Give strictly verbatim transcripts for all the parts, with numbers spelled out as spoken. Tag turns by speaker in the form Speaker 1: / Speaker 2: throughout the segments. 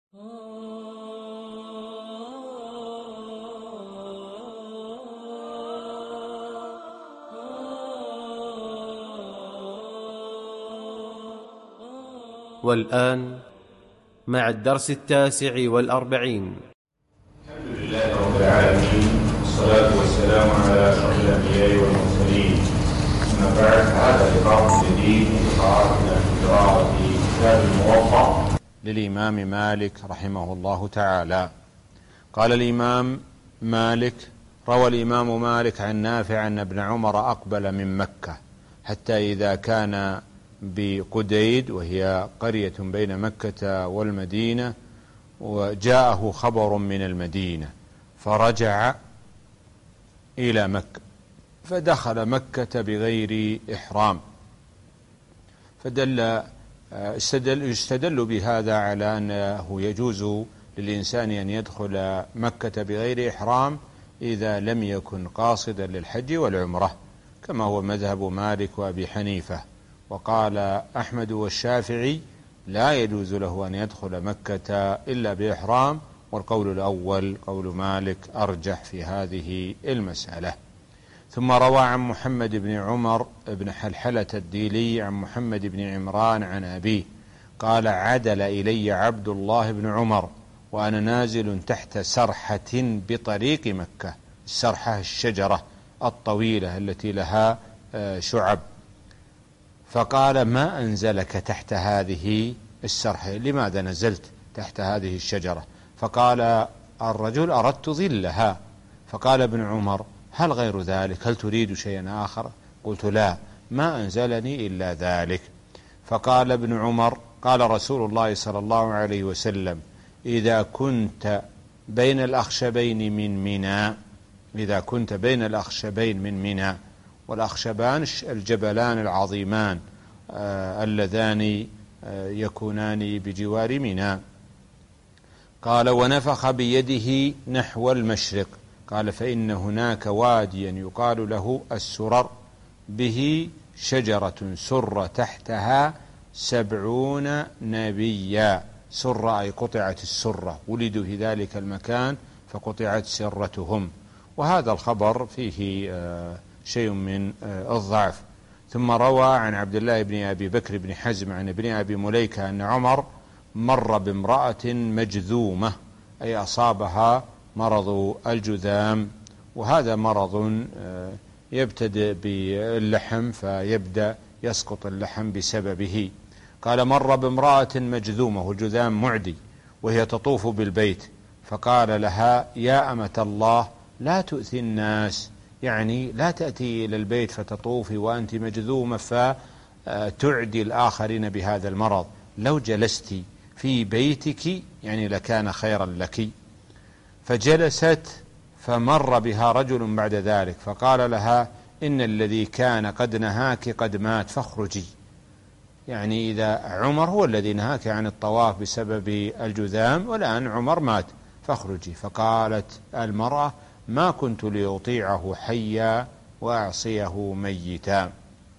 Speaker 1: والآن مع الدرس التاسع والأربعين.
Speaker 2: الحمد لله رب العالمين، والصلاة والسلام على أشرف الأنبياء والمرسلين. أما بعد، هذا لقاء جديد من لقاءاتنا في قراءة كتاب الموطأ للإمام مالك رحمه الله تعالى. قال الإمام مالك: روى الإمام مالك عن نافع أن ابن عمر أقبل من مكة حتى إذا كان بقديد، وهي قرية بين مكة والمدينة، وجاءه خبر من المدينة فرجع إلى مكة فدخل مكة بغير إحرام، فدل يستدل بهذا على أنه يجوز للإنسان أن يدخل مكة بغير إحرام إذا لم يكن قاصدا للحج والعمرة، كما هو مذهب مالك وأبي حنيفة. وقال أحمد والشافعي: لا يجوز له أن يدخل مكة إلا بإحرام، والقول الأول قول مالك أرجح في هذه المسألة. ثم روى عن محمد بن عمر بن حلحلة الديلي عن محمد بن عمران عن أبيه قال: عدل إلي عبد الله بن عمر وأنا نازل تحت سرحة بطريق مكة. السرحة الشجرة الطويلة التي لها شعب، فقال: ما أنزلك تحت هذه السرحة؟ لماذا نزلت تحت هذه الشجرة؟ فقال الرجل: أردت ظلها. فقال ابن عمر: هل غير ذلك؟ هل تريد شيئا آخر؟ قلت: لا، ما أنزلني إلا ذلك. فقال ابن عمر: قال رسول الله صلى الله عليه وسلم: إذا كنت بين الأخشبين من منى إذا كنت بين الأخشبين من منى والأخشبان الجبلان العظيمان آه اللذان آه يكونان بجوار منى. قال: ونفخ بيده نحو المشرق. قال: فإن هناك واديا يقال له السرر، به شجرة سر تحتها سبعون نبيا. سر أي قطعت السرة، ولدوا في ذلك المكان فقطعت سرتهم. وهذا الخبر فيه آه شيء من الضعف. ثم روى عن عبد الله بن أبي بكر بن حزم عن ابن أبي مليكة أن عمر مر بامرأة مجذومة، أي أصابها مرض الجذام، وهذا مرض يبتدئ باللحم فيبدأ يسقط اللحم بسببه. قال: مر بامرأة مجذومة، والجذام معدي، وهي تطوف بالبيت، فقال لها: يا أمة الله لا تؤذي الناس، يعني لا تأتي إلى البيت فتطوفي وأنت مجذومة فتعدي الآخرين بهذا المرض، لو جلست في بيتك يعني لكان خيرا لك. فجلست، فمر بها رجل بعد ذلك فقال لها: إن الذي كان قد نهاك قد مات فاخرجي، يعني إذا عمر هو الذي نهاك عن الطواف بسبب الجذام والآن عمر مات فاخرجي. فقالت المرأة: ما كنت لأطيعه حيا وأعصيه ميتا.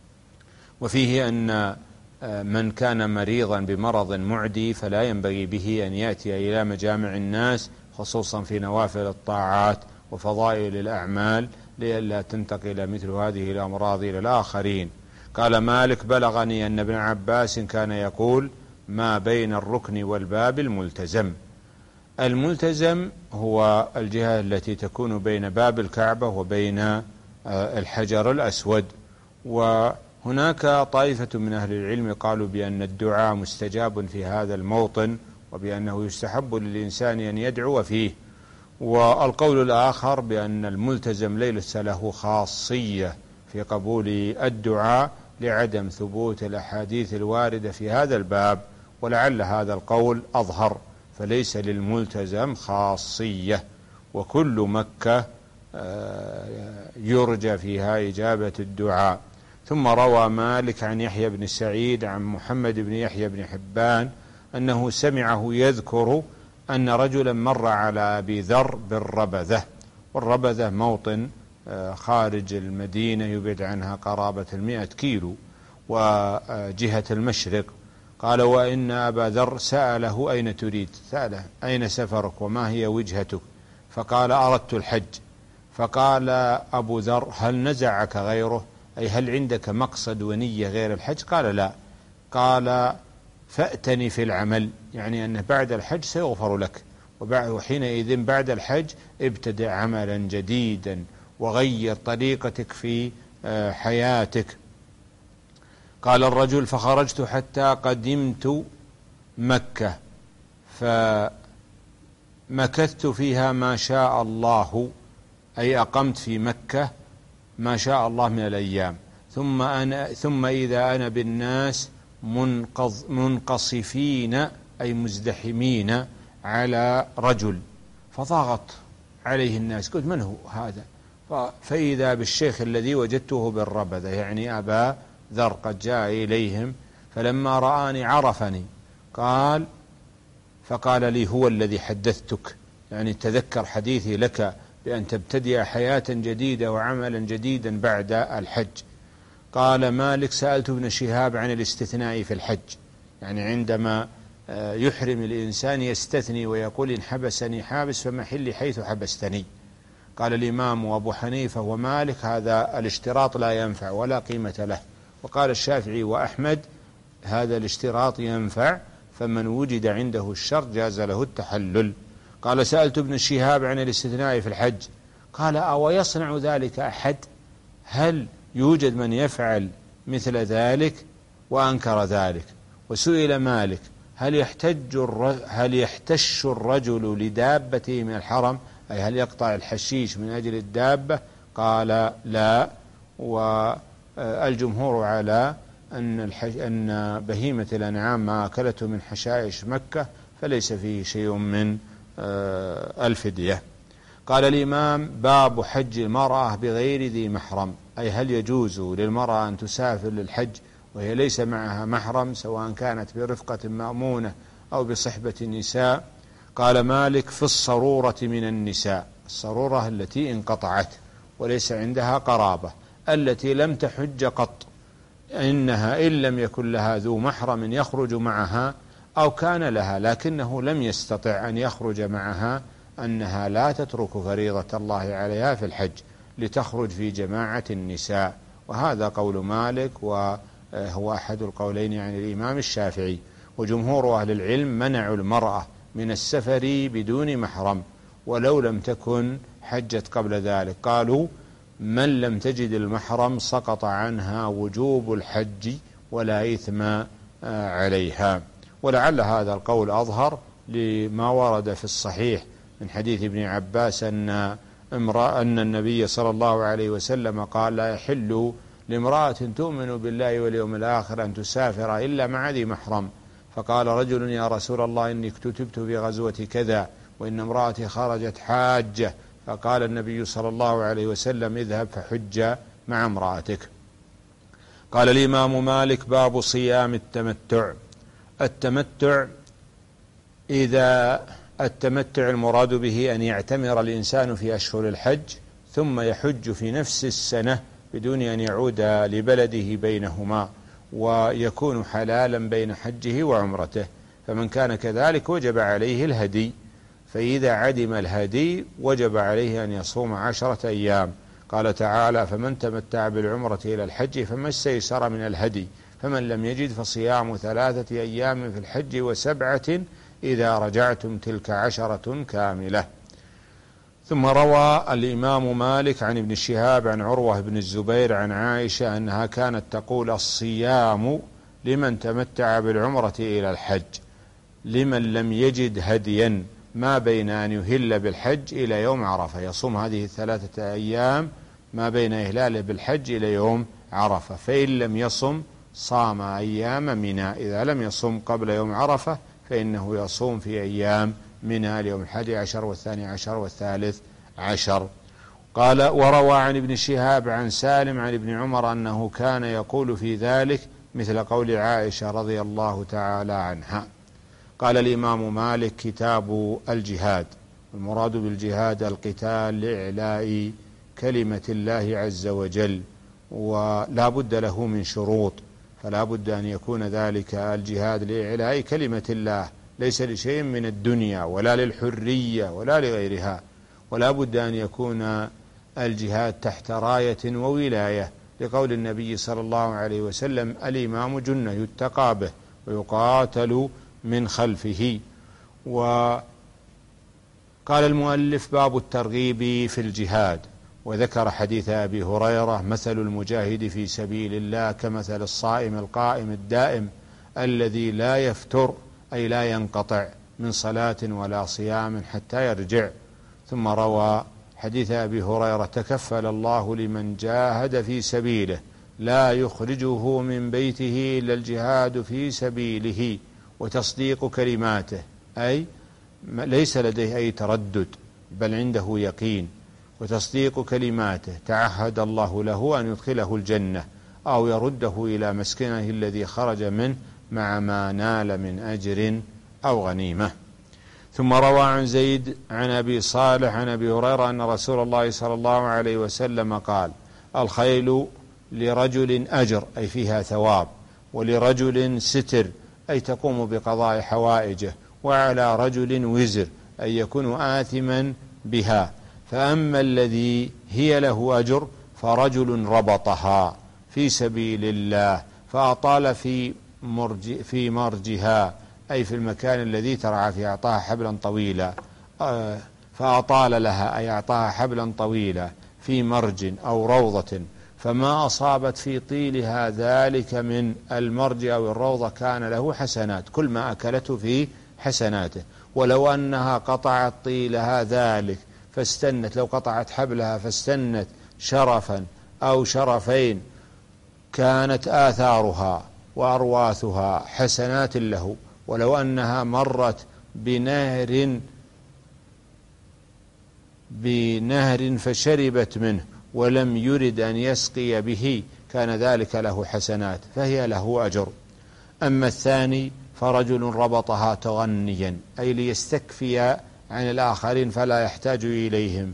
Speaker 2: وفيه أن من كان مريضا بمرض معدي فلا ينبغي به أن يأتي إلى مجامع الناس، خصوصا في نوافل الطاعات وفضائل الأعمال، لئلا تنتقل مثل هذه الأمراض إلى الآخرين. قال مالك: بلغني أن ابن عباس كان يقول: ما بين الركن والباب الملتزم. الملتزم هو الجهة التي تكون بين باب الكعبة وبين الحجر الأسود. وهناك طائفة من أهل العلم قالوا بأن الدعاء مستجاب في هذا الموطن، وبأنه يستحب للإنسان أن يدعو فيه. والقول الآخر بأن الملتزم ليس له خاصية في قبول الدعاء لعدم ثبوت الأحاديث الواردة في هذا الباب، ولعل هذا القول أظهر، فليس للملتزم خاصية، وكل مكة يرجى فيها إجابة الدعاء. ثم روى مالك عن يحيى بن سعيد عن محمد بن يحيى بن حبان أنه سمعه يذكر أن رجلا مر على أبي ذر بالربذة، والربذة موطن خارج المدينة يبعد عنها قرابة المئة كيلو وجهة المشرق. قال وإن أبا ذر سأله أين تريد، سأله أين سفرك وما هي وجهتك، فقال أردت الحج. فقال أبو ذر هل نزعك غيره، أي هل عندك مقصد ونية غير الحج؟ قال لا. قال فأتني في العمل، يعني أنه بعد الحج سيغفر لك، وحينئذ بعد الحج ابتدأ عملا جديدا وغير طريقتك في حياتك. قال الرجل فخرجت حتى قدمت مكة فمكثت فيها ما شاء الله، أي أقمت في مكة ما شاء الله من الأيام، ثم أنا ثم إذا أنا بالناس منقض منقصفين أي مزدحمين على رجل، فضاغط عليه الناس، قلت من هو هذا؟ فإذا بالشيخ الذي وجدته بالربذة، يعني أبا ذر قد جاء إليهم، فلما رآني عرفني قال فقال لي هو الذي حدثتك، يعني تذكر حديثي لك بأن تبتدئ حياة جديدة وعملا جديدا بعد الحج. قال مالك سألت ابن شهاب عن الاستثناء في الحج، يعني عندما يحرم الإنسان يستثني ويقول إن حبسني حابس فمحلي حيث حبستني. قال الإمام أبو حنيفة ومالك هذا الاشتراط لا ينفع ولا قيمة له، وقال الشافعي وأحمد هذا الاشتراط ينفع، فمن وجد عنده الشرط جاز له التحلل. قال سألت ابن شهاب عن الاستثناء في الحج، قال أو يصنع ذلك أحد، هل يوجد من يفعل مثل ذلك؟ وأنكر ذلك. وسئل مالك هل يحتج هل يحتش الرجل لدابته من الحرم، أي هل يقطع الحشيش من أجل الدابة؟ قال لا، والجمهور على أن, الحش... أن بهيمة الأنعام ما أكلته من حشائش مكة فليس فيه شيء من الفدية. قال الإمام باب حج المرأة بغير ذي محرم، أي هل يجوز للمرأة أن تسافر للحج وهي ليس معها محرم، سواء كانت برفقة مأمونة أو بصحبة النساء؟ قال مالك في الصرورة من النساء، الصرورة التي انقطعت وليس عندها قرابة، التي لم تحج قط، إنها إن لم يكن لها ذو محرم يخرج معها أو كان لها لكنه لم يستطع أن يخرج معها، أنها لا تترك فريضة الله عليها في الحج لتخرج في جماعة النساء. وهذا قول مالك، وهو أحد القولين عن الإمام الشافعي. وجمهور أهل العلم منعوا المرأة من السفر بدون محرم ولو لم تكن حجت قبل ذلك، قالوا من لم تجد المحرم سقط عنها وجوب الحج ولا إثم عليها. ولعل هذا القول أظهر لما ورد في الصحيح من حديث ابن عباس أن امرأة أن النبي صلى الله عليه وسلم قال لا يحل لامرأة تؤمن بالله واليوم الآخر أن تسافر إلا مع ذي محرم. فقال رجل يا رسول الله إني كتبت في غزوة كذا وإن امرأتي خرجت حاجة، فقال النبي صلى الله عليه وسلم اذهب فحج مع امرأتك. قال الإمام مالك باب صيام التمتع. التمتع إذا التمتع المراد به أن يعتمر الإنسان في أشهر الحج ثم يحج في نفس السنة بدون أن يعود لبلده بينهما، ويكون حلالا بين حجه وعمرته. فمن كان كذلك وجب عليه الهدي، فإذا عدم الهدي وجب عليه أن يصوم عشرة أيام. قال تعالى فمن تمتع بالعمرة إلى الحج فما استيسر من الهدي، فمن لم يجد فصيام ثلاثة أيام في الحج وسبعة إذا رجعتم تلك عشرة كاملة. ثم روى الإمام مالك عن ابن شهاب عن عروة بن الزبير عن عائشة أنها كانت تقول الصيام لمن تمتع بالعمرة إلى الحج لمن لم يجد هديا ما بين أن يهل بالحج إلى يوم عرفة، يصوم هذه الثلاثة أيام ما بين إهلاله بالحج إلى يوم عرفة، فإن لم يصم صام أيام منى، إذا لم يصم قبل يوم عرفة فإنه يصوم في أيام منى اليوم الحادي عشر والثاني عشر والثالث عشر. قال وروى عن ابن شهاب عن سالم عن ابن عمر أنه كان يقول في ذلك مثل قول عائشة رضي الله تعالى عنها. قال الإمام مالك كتاب الجهاد، المراد بالجهاد القتال لإعلاء كلمة الله عز وجل، ولا بد له من شروط، فلا بد أن يكون ذلك الجهاد لإعلاء كلمة الله، ليس لشيء من الدنيا ولا للحرية ولا لغيرها. ولا بد أن يكون الجهاد تحت راية وولاية، لقول النبي صلى الله عليه وسلم: الإمام جنة يتقى به ويقاتل من خلفه. وقال المؤلف: باب الترغيب في الجهاد. وذكر حديث أبي هريرة: مثل المجاهد في سبيل الله كمثل الصائم القائم الدائم الذي لا يفتر، أي لا ينقطع من صلاة ولا صيام حتى يرجع. ثم روى حديث أبي هريرة: تكفل الله لمن جاهد في سبيله لا يخرجه من بيته إلا الجهاد في سبيله وتصديق كلماته، أي ليس لديه أي تردد بل عنده يقين. وتصديق كلماته تعهد الله له أن يدخله الجنة أو يرده إلى مسكنه الذي خرج منه مع ما نال من أجر أو غنيمة. ثم روى عن زيد عن أبي صالح عن أبي هريرة أن رسول الله صلى الله عليه وسلم قال: الخيل لرجل أجر، أي فيها ثواب، ولرجل ستر، أي تقوم بقضاء حوائجه، وعلى رجل وزر، أي يكون آثما بها. فأما الذي هي له أجر فرجل ربطها في سبيل الله فأطال في مرج في مرجها، أي في المكان الذي ترعى فيه، أعطاها حبلا طويلا، فأطال لها، أي أعطاها حبلا طويلا في مرج أو روضة، فما أصابت في طيلها ذلك من المرج أو الروضة كان له حسنات، كل ما أكلته في حسناته. ولو أنها قطعت طيلها ذلك فاستنت، لو قطعت حبلها فاستنت شرفا أو شرفين كانت آثارها وأرواثها حسنات له. ولو أنها مرت بنهر بنهر فشربت منه ولم يرد أن يسقي به كان ذلك له حسنات، فهي له أجر. أما الثاني فرجل ربطها تغنيا، أي ليستكفي عن الآخرين فلا يحتاج إليهم،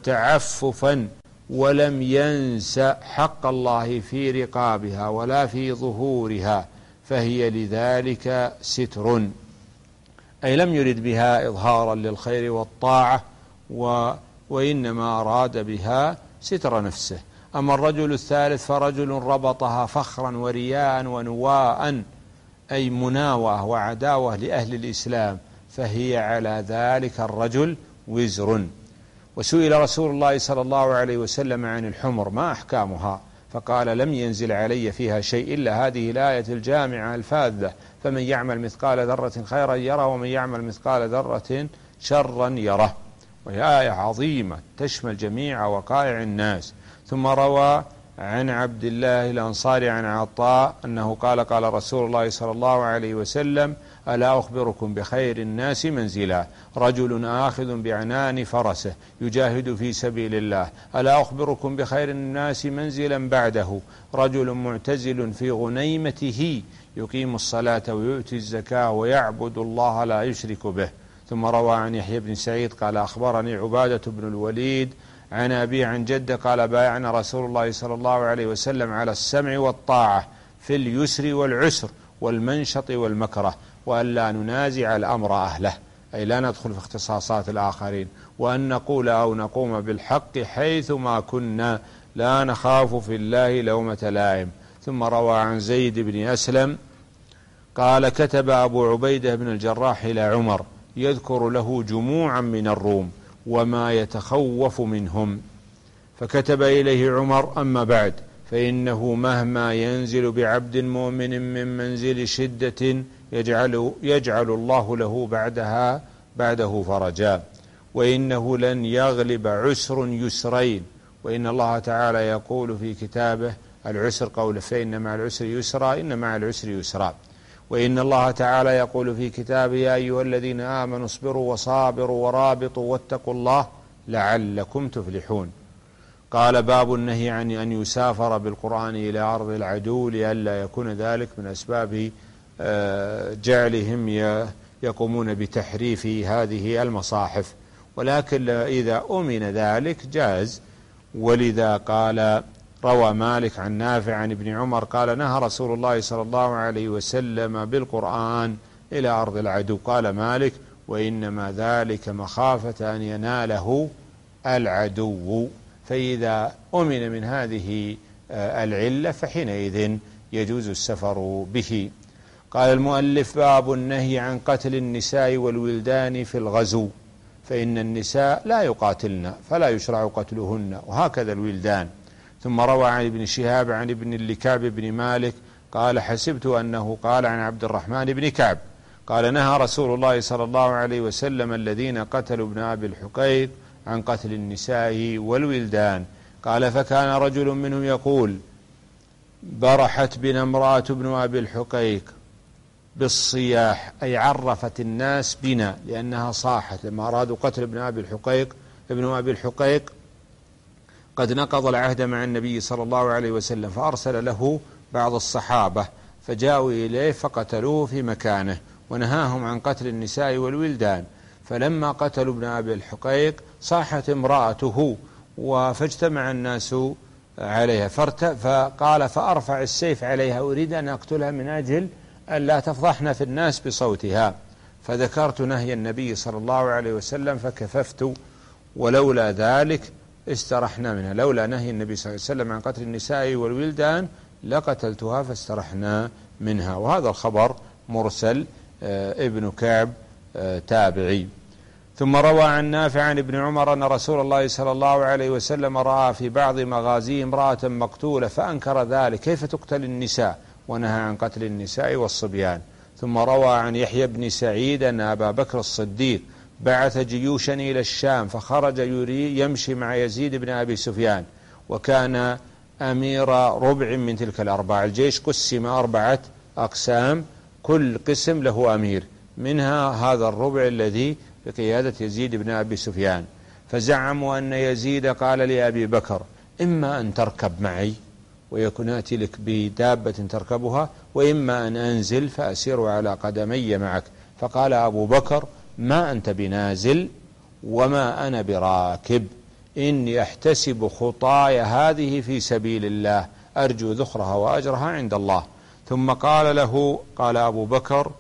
Speaker 2: وتعففا، ولم ينس حق الله في رقابها ولا في ظهورها، فهي لذلك ستر، أي لم يرد بها إظهارا للخير والطاعة، و وإنما أراد بها ستر نفسه. أما الرجل الثالث فرجل ربطها فخرا ورياء ونواء، أي مناوة وعداوة لأهل الإسلام، فهي على ذلك الرجل وزر. وسئل رسول الله صلى الله عليه وسلم عن الحمر ما أحكامها، فقال: لم ينزل علي فيها شيء إلا هذه الآية الجامعة الفاذة: فمن يعمل مثقال ذرة خيرا يره ومن يعمل مثقال ذرة شرا يره. وهي آية عظيمة تشمل جميع وقائع الناس. ثم روى عن عبد الله الأنصاري عن عطاء أنه قال: قال رسول الله صلى الله عليه وسلم: ألا أخبركم بخير الناس منزلا، رجل آخذ بعنان فرسه يجاهد في سبيل الله. ألا أخبركم بخير الناس منزلا بعده، رجل معتزل في غنيمته يقيم الصلاة ويؤتي الزكاة ويعبد الله لا يشرك به. ثم روى عن يحيى بن سعيد قال: أخبرني عبادة بن الوليد عن أبي عن جده قال: بايعنا رسول الله صلى الله عليه وسلم على السمع والطاعة في اليسر والعسر والمنشط والمكره، وأن لا ننازع الأمر أهله، أي لا ندخل في اختصاصات الآخرين، وأن نقول أو نقوم بالحق حيث ما كنا، لا نخاف في الله لومة لائم. ثم روى عن زيد بن أسلم قال: كتب أبو عبيدة بن الجراح إلى عمر يذكر له جموعا من الروم وما يتخوف منهم، فكتب إليه عمر: أما بعد، فإنه مهما ينزل بعبد مؤمن من منزل شدة يجعل, يجعل الله له بعدها بعده فرجا، وإنه لن يغلب عسر يسرين. وإن الله تعالى يقول في كتابه: العسر قول فإن مع العسر يسرا إن مع العسر يسرا. وإن الله تعالى يقول في كتابه: يا أيها الذين آمنوا اصبروا وصابروا ورابطوا واتقوا الله لعلكم تفلحون. قال: باب النهي عن أن يسافر بالقرآن إلى أرض العدو لئلا يكون ذلك من أسباب جعلهم يقومون بتحريف هذه المصاحف، ولكن إذا أمن ذلك جاز. ولذا قال روى مالك عن نافع عن ابن عمر قال نهى رسول الله صلى الله عليه وسلم بالقرآن إلى أرض العدو. قال مالك وإنما ذلك مخافة أن يناله العدو، فإذا أمن من هذه العلة فحينئذ يجوز السفر به. قال المؤلف باب النهي عن قتل النساء والولدان في الغزو، فإن النساء لا يقاتلن فلا يشرع قتلهن، وهكذا الولدان. ثم روى عن ابن شهاب عن ابن لكعب بن مالك قال حسبت أنه قال عن عبد الرحمن بن كعب قال نهى رسول الله صلى الله عليه وسلم الذين قتلوا ابن أبي الحقيق عن قتل النساء والولدان. قال فكان رجل منهم يقول برحت بنا امرأة ابن أبي الحقيق بالصياح، أي عرفت الناس بنا لأنها صاحت لما أرادوا قتل ابن أبي الحقيق. ابن أبي الحقيق قد نقض العهد مع النبي صلى الله عليه وسلم، فأرسل له بعض الصحابة فجاءوا إليه فقتلوه في مكانه، ونهاهم عن قتل النساء والولدان. فلما قتلوا ابن أبي الحقيق صاحت امرأته فاجتمع الناس عليها، فقال فأرفع السيف عليها أريد أن أقتلها من أجل أن لا تفضحنا في الناس بصوتها، فذكرت نهي النبي صلى الله عليه وسلم فكففت، ولولا ذلك استرحنا منها، لولا نهي النبي صلى الله عليه وسلم عن قتل النساء والولدان لقتلتها فاسترحنا منها. وهذا الخبر مرسل، ابن كعب تابعي. ثم روى عن نافع عن ابن عمر أن رسول الله صلى الله عليه وسلم رأى في بعض مغازيه امرأة مقتولة فأنكر ذلك، كيف تقتل النساء، ونهى عن قتل النساء والصبيان. ثم روى عن يحيى بن سعيد أن أبا بكر الصديق بعث جيوشا إلى الشام فخرج يري يمشي مع يزيد بن أبي سفيان، وكان أمير ربع من تلك الأربعة. الجيش قسم أربعة أقسام، كل قسم له أمير، منها هذا الربع الذي بقيادة يزيد بن أبي سفيان. فزعموا أن يزيد قال لأبي بكر إما أن تركب معي ويكون آتي لك بدابة تركبها، وإما أن أنزل فأسير على قدمي معك. فقال أبو بكر ما أنت بنازل وما أنا براكب، إني أحتسب خطايا هذه في سبيل الله أرجو ذخرها وأجرها عند الله. ثم قال له قال أبو بكر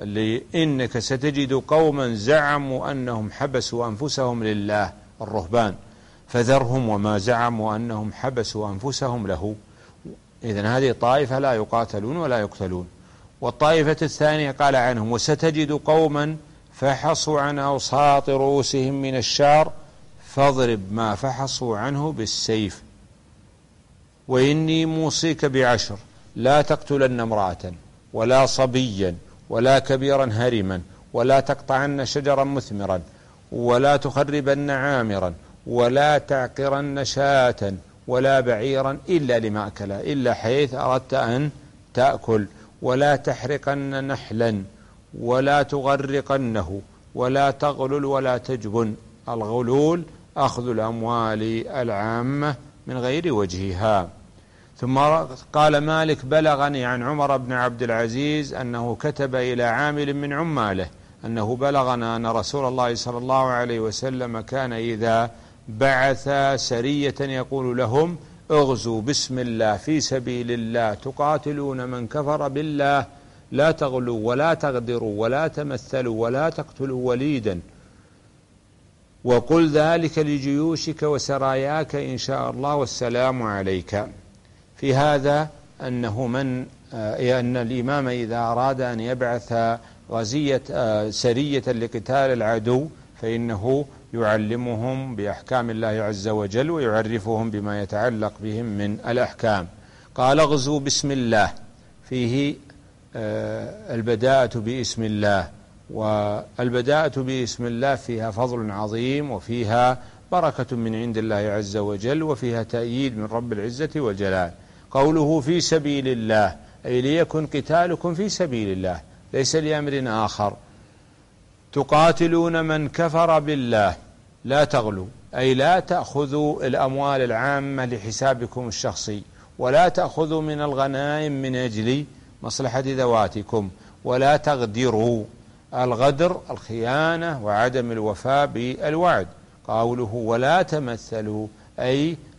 Speaker 2: إنك ستجد قوما زعموا أنهم حبسوا أنفسهم لله الرهبان، فذرهم وما زعموا أنهم حبسوا أنفسهم له. إذن هذه طائفة لا يقاتلون ولا يقتلون. والطائفة الثانية قال عنهم وستجد قوما فحصوا عن أوساط رؤوسهم من الشعر فاضرب ما فحصوا عنه بالسيف، وإني موصيك بعشر لا تقتلن امرأة ولا صبيا ولا كبيرا هرما ولا تقطعن شجرا مثمرا ولا تخربن عامرا ولا تعقرن شاة ولا بعيرا إلا لمأكله، إلا حيث أردت أن تأكل، ولا تحرقن نحلا ولا تغرقنه ولا تغلل ولا تجبن. الغلول أخذ الأموال العامة من غير وجهها. ثم قال مالك بلغني عن عمر بن عبد العزيز أنه كتب إلى عامل من عماله أنه بلغنا أن رسول الله صلى الله عليه وسلم كان إذا بعث سرية يقول لهم اغزوا بسم الله في سبيل الله تقاتلون من كفر بالله لا تغلوا ولا تغدروا ولا تمثلوا ولا تقتلوا وليدا، وقل ذلك لجيوشك وسراياك إن شاء الله والسلام عليك. في هذا أنه من أن الإمام إذا أراد أن يبعث غزية سرية لقتال العدو فإنه يعلمهم بأحكام الله عز وجل ويعرفهم بما يتعلق بهم من الأحكام. قال اغزوا بسم الله، فيه البداءة باسم الله، والبداءة باسم الله فيها فضل عظيم وفيها بركة من عند الله عز وجل وفيها تأييد من رب العزة والجلال. قوله في سبيل الله أي ليكن قتالكم في سبيل الله ليس لأمر آخر. تقاتلون من كفر بالله لا تغلوا أي لا تأخذوا الأموال العامة لحسابكم الشخصي، ولا تأخذوا من الغنائم من أجل مصلحة ذواتكم، ولا تغدروا. الغدر الخيانة وعدم الوفاء بالوعد. قوله ولا تمثلوا أي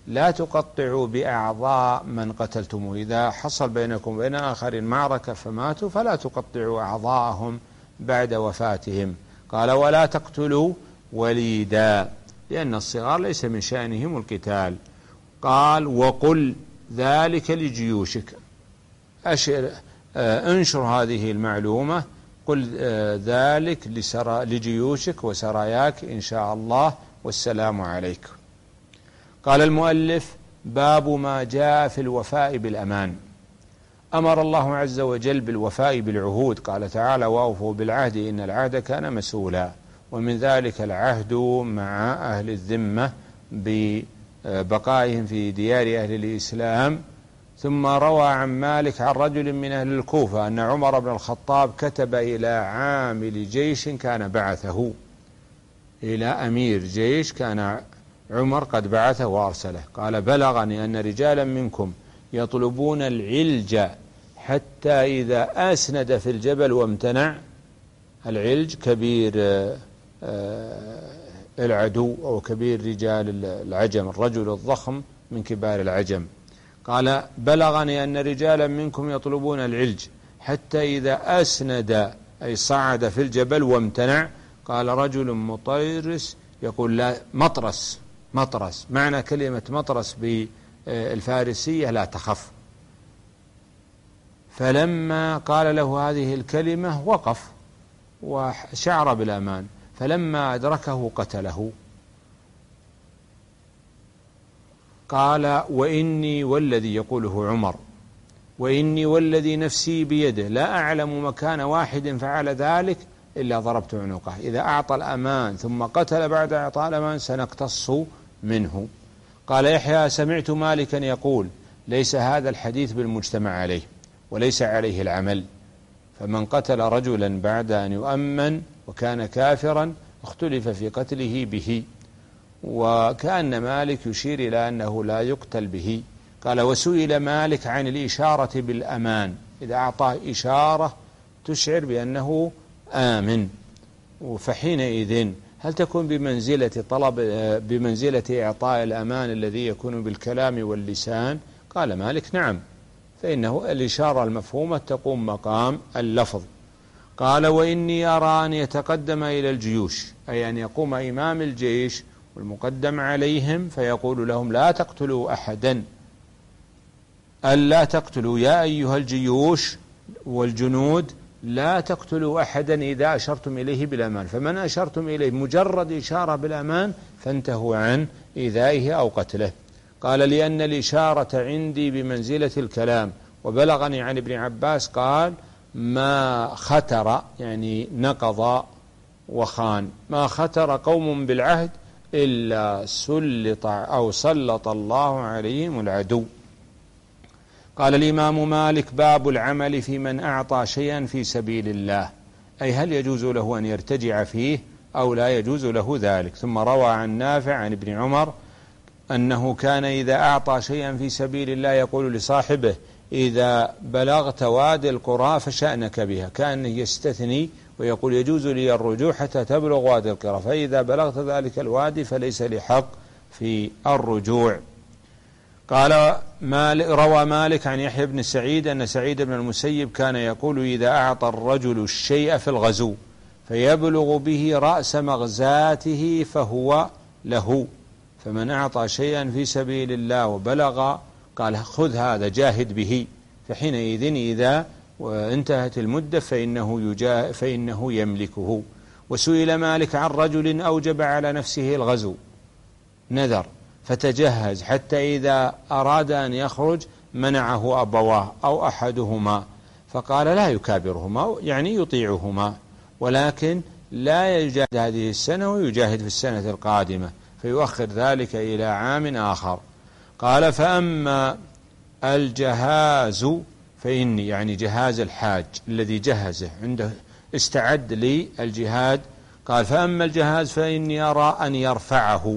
Speaker 2: لا تقطعوا بأعضاء من قتلتموه، إذا حصل بينكم وبين آخرين معركة فماتوا فلا تقطعوا أعضاءهم بعد وفاتهم. قال ولا تقتلوا وليدا، لأن الصغار ليس من شأنهم القتال. قال وقل ذلك لجيوشك، أشر انشر هذه المعلومة، قل ذلك لجيوشك وسراياك إن شاء الله، والسلام عليكم. قال المؤلف باب ما جاء في الوفاء بالأمان. أمر الله عز وجل بالوفاء بالعهود، قال تعالى وأوفوا بالعهد إن العهد كان مسؤولا، ومن ذلك العهد مع أهل الذمة ببقائهم في ديار أهل الإسلام. ثم روى عن مالك عن رجل من أهل الكوفة أن عمر بن الخطاب كتب إلى عامل جيش كان بعثه، إلى أمير جيش كان عمر قد بعثه وأرسله، قال بلغني أن رجالا منكم يطلبون العلج حتى إذا أسند في الجبل وامتنع. العلج كبير العدو أو كبير رجال العجم، الرجل الضخم من كبار العجم. قال بلغني أن رجالا منكم يطلبون العلج حتى إذا أسند أي صعد في الجبل وامتنع. قال رجل مطرس يقول لا مطرس، مطرس معنى كلمة مطرس بالفارسية لا تخف. فلما قال له هذه الكلمة وقف وشعر بالأمان، فلما أدركه قتله. قال وإني والذي، يقوله عمر، وإني والذي نفسي بيده لا أعلم مكان واحد فعل ذلك إلا ضربت عنقه. إذا أعطى الأمان ثم قتل بعد إعطاء الأمان سنقتص منه. قال يحيى سمعت مالكا يقول ليس هذا الحديث بالمجتمع عليه وليس عليه العمل، فمن قتل رجلا بعد أن يؤمن وكان كافرا اختلف في قتله به، وكأن مالك يشير إلى أنه لا يقتل به. قال وسئل مالك عن الإشارة بالأمان، إذا أعطاه إشارة تشعر بأنه آمن، فحينئذ هل تكون بمنزلة طلب بمنزلة إعطاء الأمان الذي يكون بالكلام واللسان؟ قال مالك نعم، فإنه الإشارة المفهومة تقوم مقام اللفظ. قال وإني أرى أن يتقدم إلى الجيوش، أي أن يقوم إمام الجيش والمقدم عليهم فيقول لهم لا تقتلوا أحدا، ألا تقتلوا يا أيها الجيوش والجنود لا تقتلوا أحدا إذا أشرتم إليه بالأمان، فمن أشرتم إليه مجرد إشارة بالأمان فانتهوا عن إيذائه أو قتله. قال لأن الإشارة عندي بمنزلة الكلام، وبلغني عن ابن عباس قال ما ختر يعني نقض وخان، ما ختر قوم بالعهد إلا سلط أو سلط الله عليهم العدو. قال الإمام مالك باب العمل في من أعطى شيئا في سبيل الله، أي هل يجوز له أن يرتجع فيه أو لا يجوز له ذلك. ثم روى عن نافع عن ابن عمر أنه كان إذا أعطى شيئا في سبيل الله يقول لصاحبه إذا بلغت وادي القرى فشأنك بها، كان يستثني ويقول يجوز لي الرجوع حتى تبلغ وادي القرى، فإذا بلغت ذلك الوادي فليس لي حق في الرجوع. قال مالك روى مالك عن يحيى بن سعيد أن سعيد بن المسيب كان يقول إذا أعطى الرجل الشيء في الغزو فيبلغ به رأس مغزاته فهو له، فمن أعطى شيئا في سبيل الله وبلغ قال خذ هذا جاهد به، فحينئذ إذا وانتهت المدة فإنه, فإنه يملكه. وسئل مالك عن رجل أوجب على نفسه الغزو نذر فتجهز حتى إذا أراد أن يخرج منعه أبواه أو أحدهما، فقال لا يكابرهما يعني يطيعهما، ولكن لا يجاهد هذه السنة ويجاهد في السنة القادمة فيؤخر ذلك إلى عام آخر. قال فأما الجهاز فإني يعني جهاز الحاج الذي جهزه عنده استعد للجهاد، قال فأما الجهاز فإني أرى أن يرفعه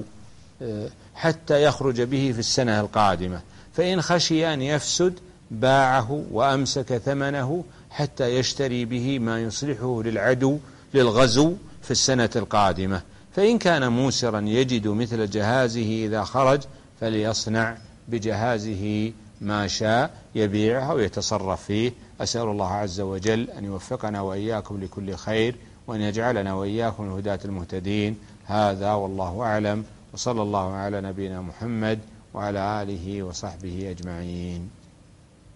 Speaker 2: حتى يخرج به في السنة القادمة، فإن خشي أن يفسد باعه وأمسك ثمنه حتى يشتري به ما يصلحه للعدو للغزو في السنة القادمة، فإن كان موسرا يجد مثل جهازه إذا خرج فليصنع بجهازه ما شاء يبيعه أو يتصرف فيه. أسأل الله عز وجل أن يوفقنا وإياكم لكل خير، وأن يجعلنا وإياكم الهداة المهتدين. هذا والله أعلم، وصلى الله على نبينا محمد وعلى آله وصحبه أجمعين.